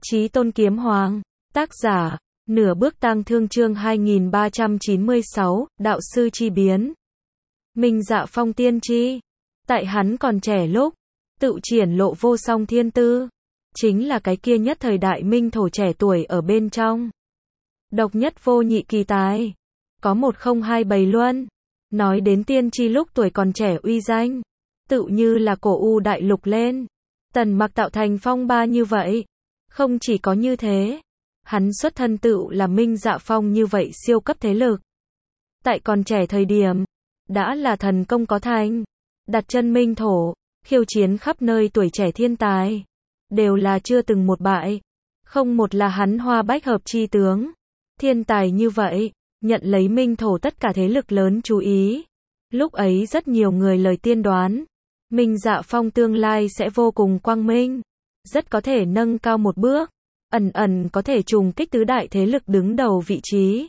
Chí Tôn Kiếm Hoàng, tác giả, Nửa Bước Tang Thương chương 2396, Đạo Sư Chi Biến. Minh Dạ Phong tiên tri, tại hắn còn trẻ lúc, tự triển lộ vô song thiên tư, chính là cái kia nhất thời đại minh thổ trẻ tuổi ở bên trong. Độc nhất vô nhị kỳ tài, có 1027 luân. Nói đến tiên tri lúc tuổi còn trẻ uy danh, tự như là cổ u đại lục lên. Tần Mặc tạo thành phong ba như vậy. Không chỉ có như thế, hắn xuất thân tựu là Minh Dạ Phong như vậy siêu cấp thế lực. Tại còn trẻ thời điểm, đã là thần công có thành, đặt chân minh thổ, khiêu chiến khắp nơi tuổi trẻ thiên tài, đều là chưa từng một bại, không một là hắn hoa bách hợp chi tướng. Thiên tài như vậy, nhận lấy minh thổ tất cả thế lực lớn chú ý. Lúc ấy rất nhiều người lời tiên đoán, Minh Dạ Phong tương lai sẽ vô cùng quang minh, rất có thể nâng cao một bước, ẩn ẩn có thể trùng kích tứ đại thế lực đứng đầu vị trí.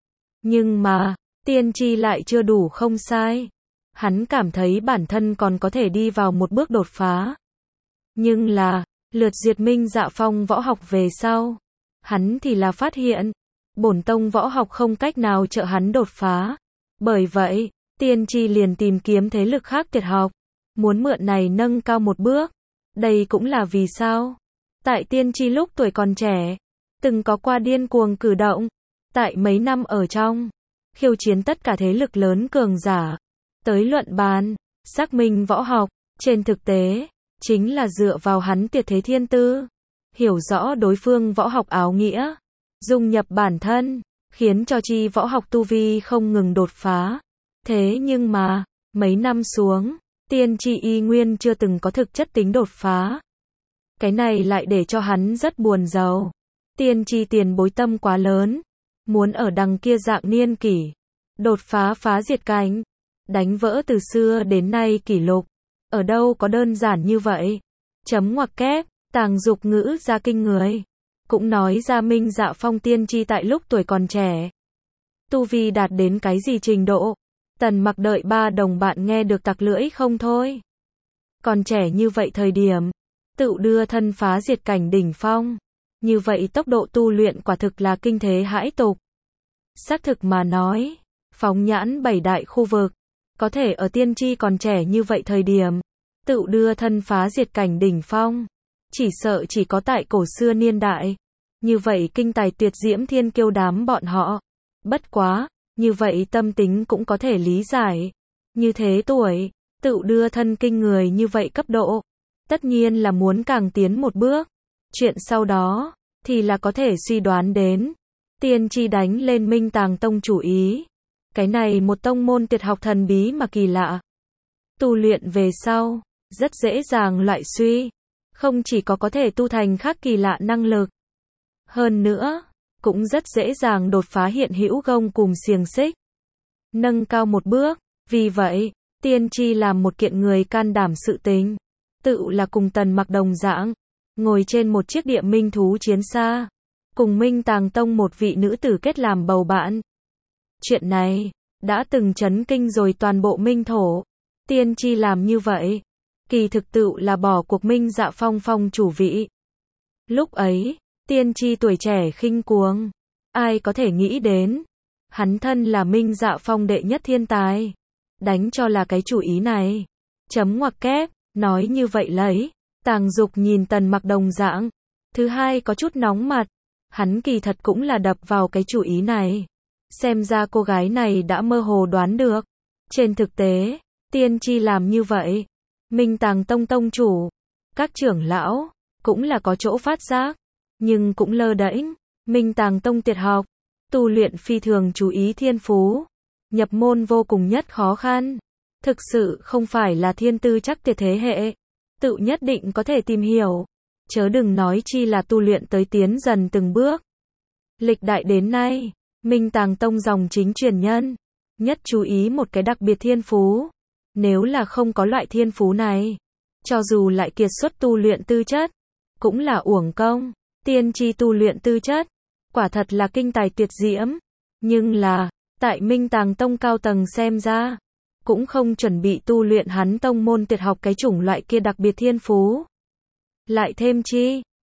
Nhưng mà, tiên tri lại chưa đủ không sai. Hắn cảm thấy bản thân còn có thể đi vào một bước đột phá. Nhưng là, lượt diệt Minh Dạ Phong võ học về sau, hắn thì là phát hiện, bổn tông võ học không cách nào trợ hắn đột phá. Bởi vậy, tiên tri liền tìm kiếm thế lực khác tuyệt học, muốn mượn này nâng cao một bước. Đây cũng là vì sao, tại tiên tri lúc tuổi còn trẻ, từng có qua điên cuồng cử động, tại mấy năm ở trong, khiêu chiến tất cả thế lực lớn cường giả, tới luận bàn, xác minh võ học, trên thực tế, chính là dựa vào hắn tuyệt thế thiên tư, hiểu rõ đối phương võ học áo nghĩa, dung nhập bản thân, khiến cho chi võ học tu vi không ngừng đột phá. Thế nhưng mà, mấy năm xuống, tiên tri y nguyên chưa từng có thực chất tính đột phá. Cái này lại để cho hắn rất buồn rầu. Tiên tri tiền bối tâm quá lớn, muốn ở đằng kia dạng niên kỷ, đột phá phá diệt cảnh, đánh vỡ từ xưa đến nay kỷ lục. Ở đâu có đơn giản như vậy? Chấm ngoặc kép, Tàng Dục ngữ ra kinh người. Cũng nói ra Minh Dạ Phong tiên tri tại lúc tuổi còn trẻ, tu vi đạt đến cái gì trình độ. Tần Mặc đợi ba đồng bạn nghe được tặc lưỡi không thôi. Còn trẻ như vậy thời điểm, tự đưa thân phá diệt cảnh đỉnh phong. Như vậy tốc độ tu luyện quả thực là kinh thế hãi tục. Xác thực mà nói, phóng nhãn bảy đại khu vực, có thể ở tiên tri còn trẻ như vậy thời điểm, tự đưa thân phá diệt cảnh đỉnh phong. Chỉ sợ chỉ có tại cổ xưa niên đại. Như vậy kinh tài tuyệt diễm thiên kiêu đám bọn họ. Bất quá, như vậy tâm tính cũng có thể lý giải. Như thế tuổi, tự đưa thân kinh người như vậy cấp độ, tất nhiên là muốn càng tiến một bước. Chuyện sau đó, thì là có thể suy đoán đến. Tiên tri đánh lên Minh Tàng Tông chủ ý. Cái này một tông môn tuyệt học thần bí mà kỳ lạ. Tu luyện về sau, rất dễ dàng loại suy. Không chỉ có thể tu thành khác kỳ lạ năng lực. Hơn nữa, cũng rất dễ dàng đột phá hiện hữu gông cùm xiềng xích. Nâng cao một bước. Vì vậy, tiên tri làm một kiện người can đảm sự tình. Tự là cùng Tần Mặc đồng dạng, ngồi trên một chiếc địa minh thú chiến xa, cùng Minh Tàng Tông một vị nữ tử kết làm bầu bạn. Chuyện này, đã từng chấn kinh rồi toàn bộ minh thổ. Tiên tri làm như vậy, kỳ thực tự là bỏ cuộc Minh Dạ Phong phong chủ vị. Lúc ấy, tiên tri tuổi trẻ khinh cuồng, ai có thể nghĩ đến, hắn thân là Minh Dạ Phong đệ nhất thiên tài, đánh cho là cái chủ ý này. Chấm ngoặc kép, nói như vậy lấy, Tàng Dục nhìn Tần Mặc đồng dạng. Thứ hai có chút nóng mặt, hắn kỳ thật cũng là đập vào cái chủ ý này. Xem ra cô gái này đã mơ hồ đoán được. Trên thực tế, tiên tri làm như vậy, Minh Tàng Tông tông chủ, các trưởng lão, cũng là có chỗ phát giác, nhưng cũng lơ đễnh. Minh Tàng Tông tuyệt học, tu luyện phi thường chú ý thiên phú, nhập môn vô cùng nhất khó khăn. Thực sự không phải là thiên tư chắc tuyệt thế hệ, tự nhất định có thể tìm hiểu. Chớ đừng nói chi là tu luyện tới tiến dần từng bước. Lịch đại đến nay, Minh Tàng Tông dòng chính truyền nhân, nhất chú ý một cái đặc biệt thiên phú. Nếu là không có loại thiên phú này, cho dù lại kiệt xuất tu luyện tư chất, cũng là uổng công. Tiên tri tu luyện tư chất, quả thật là kinh tài tuyệt diễm. Nhưng là, tại Minh Tàng Tông cao tầng xem ra, cũng không chuẩn bị tu luyện hắn tông môn tuyệt học cái chủng loại kia đặc biệt thiên phú. Lại thêm chi,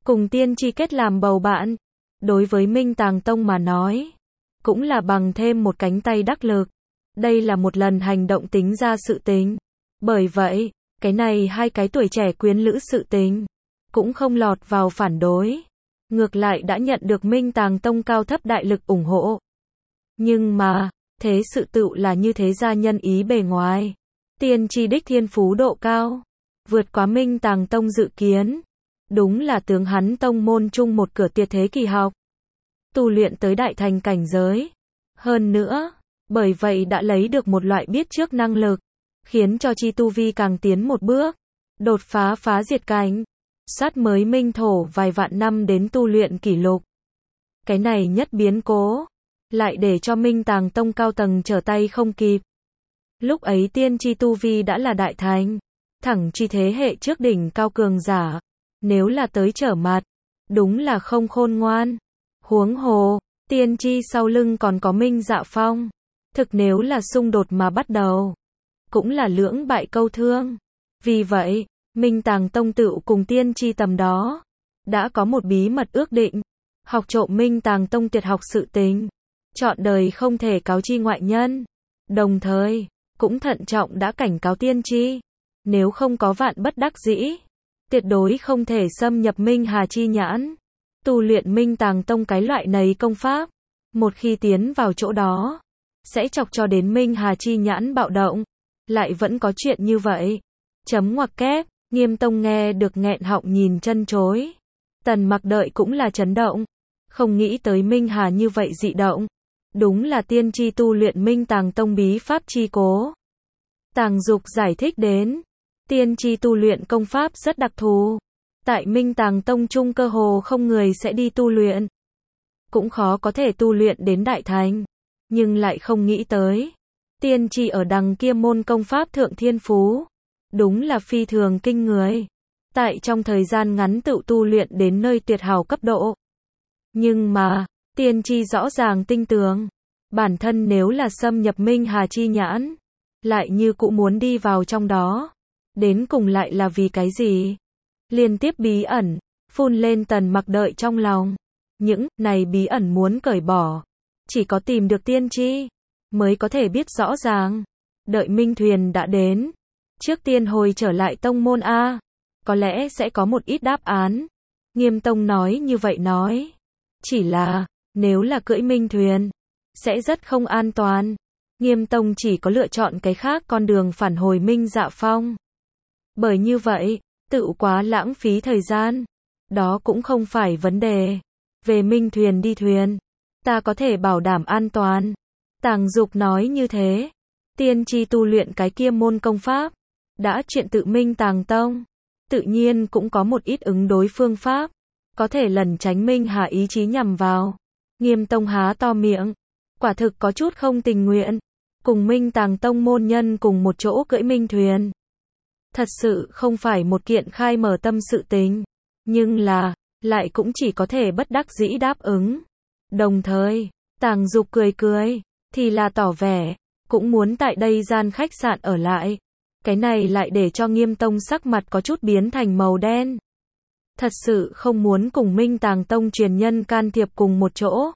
cùng tiên tri kết làm bầu bạn. Đối với Minh Tàng Tông mà nói, cũng là bằng thêm một cánh tay đắc lực. Đây là một lần hành động tính ra sự tình. Bởi vậy, cái này hai cái tuổi trẻ quyến lữ sự tình, cũng không lọt vào phản đối. Ngược lại đã nhận được Minh Tàng Tông cao thấp đại lực ủng hộ. Nhưng mà, thế sự tự là như thế gia nhân ý bề ngoài. Tiên tri đích thiên phú độ cao, vượt quá Minh Tàng Tông dự kiến. Đúng là tướng hắn tông môn chung một cửa tuyệt thế kỳ học. Tu luyện tới đại thành cảnh giới. Hơn nữa, bởi vậy đã lấy được một loại biết trước năng lực, khiến cho chi tu vi càng tiến một bước, đột phá phá diệt cảnh, sát mới minh thổ vài vạn năm đến tu luyện kỷ lục. Cái này nhất biến cố, lại để cho Minh Tàng Tông cao tầng trở tay không kịp. Lúc ấy tiên tri tu vi đã là đại thành, thẳng chi thế hệ trước đỉnh cao cường giả, nếu là tới trở mặt, đúng là không khôn ngoan. Huống hồ, tiên tri sau lưng còn có Minh Dạ Phong, thực nếu là xung đột mà bắt đầu, cũng là lưỡng bại câu thương. Vì vậy, Minh Tàng Tông tự cùng tiên tri tầm đó, đã có một bí mật ước định, học trộm Minh Tàng Tông tuyệt học sự tình, trọn đời không thể cáo chi ngoại nhân. Đồng thời, cũng thận trọng đã cảnh cáo tiên tri, nếu không có vạn bất đắc dĩ, tuyệt đối không thể xâm nhập Minh Hà chi nhãn. Tu luyện Minh Tàng Tông cái loại này công pháp, một khi tiến vào chỗ đó, sẽ chọc cho đến Minh Hà chi nhãn bạo động. Lại vẫn có chuyện như vậy. Chấm ngoặc kép, Nghiêm Tông nghe được nghẹn họng nhìn chân chối. Tần Mặc đợi cũng là chấn động. Không nghĩ tới Minh Hà như vậy dị động. Đúng là tiên tri tu luyện Minh Tàng Tông bí pháp chi cố. Tàng Dục giải thích đến, tiên tri tu luyện công pháp rất đặc thù. Tại Minh Tàng Tông chung cơ hồ không người sẽ đi tu luyện. Cũng khó có thể tu luyện đến đại thành. Nhưng lại không nghĩ tới. Tiên tri ở đằng kia môn công pháp thượng thiên phú. Đúng là phi thường kinh người. Tại trong thời gian ngắn tự tu luyện đến nơi tuyệt hảo cấp độ. Nhưng mà, tiên tri rõ ràng tinh tường. Bản thân nếu là xâm nhập Minh Hà chi nhãn, lại như cũng muốn đi vào trong đó. Đến cùng lại là vì cái gì? Liên tiếp bí ẩn, phun lên Tần Mặc đợi trong lòng. Những này bí ẩn muốn cởi bỏ, chỉ có tìm được tiên tri, mới có thể biết rõ ràng. Đợi Minh Thuyền đã đến, trước tiên hồi trở lại tông môn A, có lẽ sẽ có một ít đáp án. Nghiêm Tông nói như vậy nói. Chỉ là, nếu là cưỡi Minh Thuyền, sẽ rất không an toàn. Nghiêm Tông chỉ có lựa chọn cái khác con đường phản hồi Minh Dạ Phong. Bởi như vậy, tự quá lãng phí thời gian. Đó cũng không phải vấn đề. Về Minh Thuyền đi thuyền, ta có thể bảo đảm an toàn. Tàng Dục nói như thế. Tiên tri tu luyện cái kia môn công pháp, đã chuyện tự Minh Tàng Tông, tự nhiên cũng có một ít ứng đối phương pháp, có thể lẩn tránh Minh Hà ý chí nhằm vào. Nghiêm Tông há to miệng, quả thực có chút không tình nguyện, cùng Minh Tàng Tông môn nhân cùng một chỗ cưỡi Minh Thuyền. Thật sự không phải một kiện khai mở tâm sự tình, nhưng là, lại cũng chỉ có thể bất đắc dĩ đáp ứng. Đồng thời, Tàng Dục cười cười, thì là tỏ vẻ, cũng muốn tại đây gian khách sạn ở lại. Cái này lại để cho Nghiêm Tông sắc mặt có chút biến thành màu đen. Thật sự không muốn cùng Minh Tàng Tông truyền nhân can thiệp cùng một chỗ.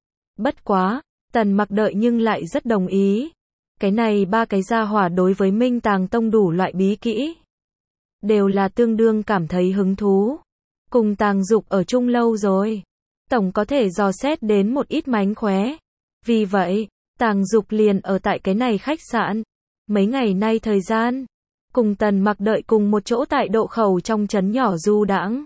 Bất quá, Tần Mặc đợi nhưng lại rất đồng ý. Cái này ba cái gia hỏa đối với Minh Tàng Tông đủ loại bí kỹ, đều là tương đương cảm thấy hứng thú. Cùng Tàng Dục ở chung lâu rồi, tổng có thể dò xét đến một ít mánh khóe. Vì vậy, Tàng Dục liền ở tại cái này khách sạn. Mấy ngày nay thời gian, cùng Tần Mặc đợi cùng một chỗ tại độ khẩu trong trấn nhỏ du đãng,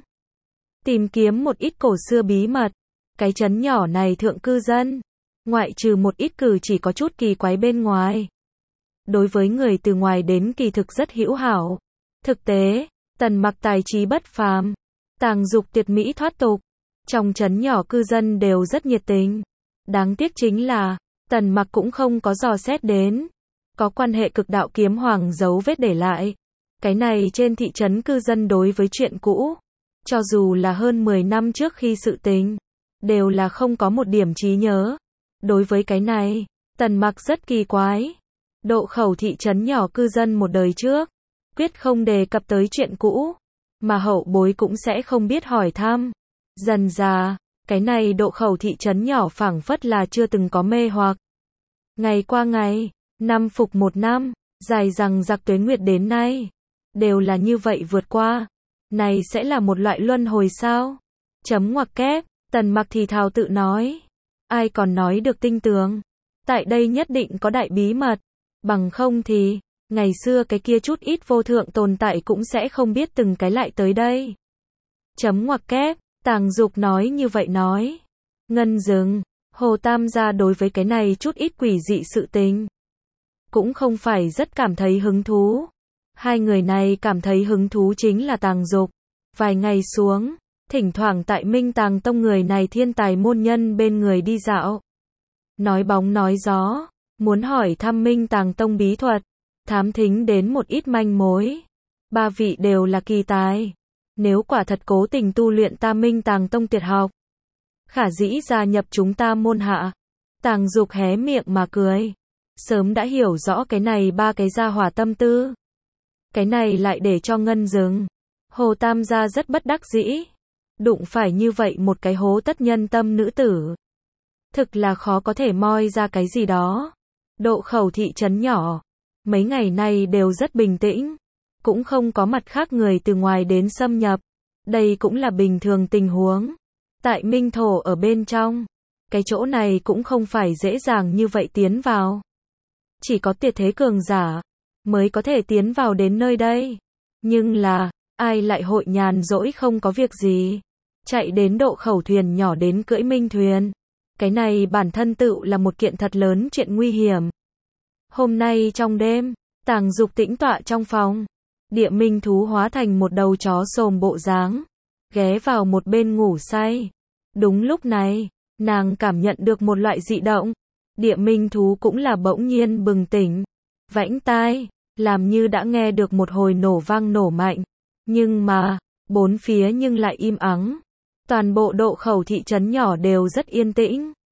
tìm kiếm một ít cổ xưa bí mật. Cái trấn nhỏ này thượng cư dân, ngoại trừ một ít cử chỉ có chút kỳ quái bên ngoài, đối với người từ ngoài đến kỳ thực rất hữu hảo. Thực tế, Tần Mặc tài trí bất phàm, Tàng Dục tuyệt mỹ thoát tục, trong trấn nhỏ cư dân đều rất nhiệt tình. Đáng tiếc chính là, Tần Mặc cũng không có dò xét đến có quan hệ cực đạo kiếm hoàng dấu vết để lại. Cái này trên thị trấn cư dân đối với chuyện cũ, cho dù là hơn 10 năm trước khi sự tình, đều là không có một điểm trí nhớ. Đối với cái này, Tần Mặc rất kỳ quái. Độ khẩu thị trấn nhỏ cư dân một đời trước, quyết không đề cập tới chuyện cũ, mà hậu bối cũng sẽ không biết hỏi thăm. Dần dà, cái này độ khẩu thị trấn nhỏ phảng phất là chưa từng có mê hoặc. Ngày qua ngày, năm phục một năm, dài rằng giặc tuế nguyệt đến nay, đều là như vậy vượt qua. Này sẽ là một loại luân hồi sao? Chấm ngoặc kép, Tần Mặc thì thào tự nói. Ai còn nói được tinh tường? Tại đây nhất định có đại bí mật. Bằng không thì, ngày xưa cái kia chút ít vô thượng tồn tại cũng sẽ không biết từng cái lại tới đây. Chấm ngoặc kép, Tàng Dục nói như vậy nói. Ngân dừng, Hồ Tam gia đối với cái này chút ít quỷ dị sự tình cũng không phải rất cảm thấy hứng thú. Hai người này cảm thấy hứng thú chính là Tàng Dục. Vài ngày xuống, thỉnh thoảng tại Minh Tàng Tông người này thiên tài môn nhân bên người đi dạo. Nói bóng nói gió, muốn hỏi thăm Minh Tàng Tông bí thuật, thám thính đến một ít manh mối. Ba vị đều là kỳ tài. Nếu quả thật cố tình tu luyện ta Minh Tàng Tông tuyệt học, khả dĩ gia nhập chúng ta môn hạ. Tàng Dục hé miệng mà cười. Sớm đã hiểu rõ cái này ba cái gia hỏa tâm tư. Cái này lại để cho Ngân dừng. Hồ Tam gia rất bất đắc dĩ. Đụng phải như vậy một cái hố tất nhân tâm nữ tử. Thực là khó có thể moi ra cái gì đó. Độ khẩu thị trấn nhỏ, mấy ngày nay đều rất bình tĩnh. Cũng không có mặt khác người từ ngoài đến xâm nhập. Đây cũng là bình thường tình huống. Tại Minh Thổ ở bên trong, cái chỗ này cũng không phải dễ dàng như vậy tiến vào. Chỉ có tuyệt thế cường giả mới có thể tiến vào đến nơi đây. Nhưng là, ai lại hội nhàn rỗi không có việc gì, chạy đến độ khẩu thuyền nhỏ đến cưỡi minh thuyền. Cái này bản thân tự là một kiện thật lớn chuyện nguy hiểm. Hôm nay trong đêm, Tàng Dục tĩnh tọa trong phòng. Địa minh thú hóa thành một đầu chó xồm bộ dáng, ghé vào một bên ngủ say. Đúng lúc này, nàng cảm nhận được một loại dị động. Địa minh thú cũng là bỗng nhiên bừng tỉnh, vãnh tai, làm như đã nghe được một hồi nổ vang nổ mạnh. Nhưng mà, bốn phía nhưng lại im ắng. Toàn bộ độ khẩu thị trấn nhỏ đều rất yên tĩnh.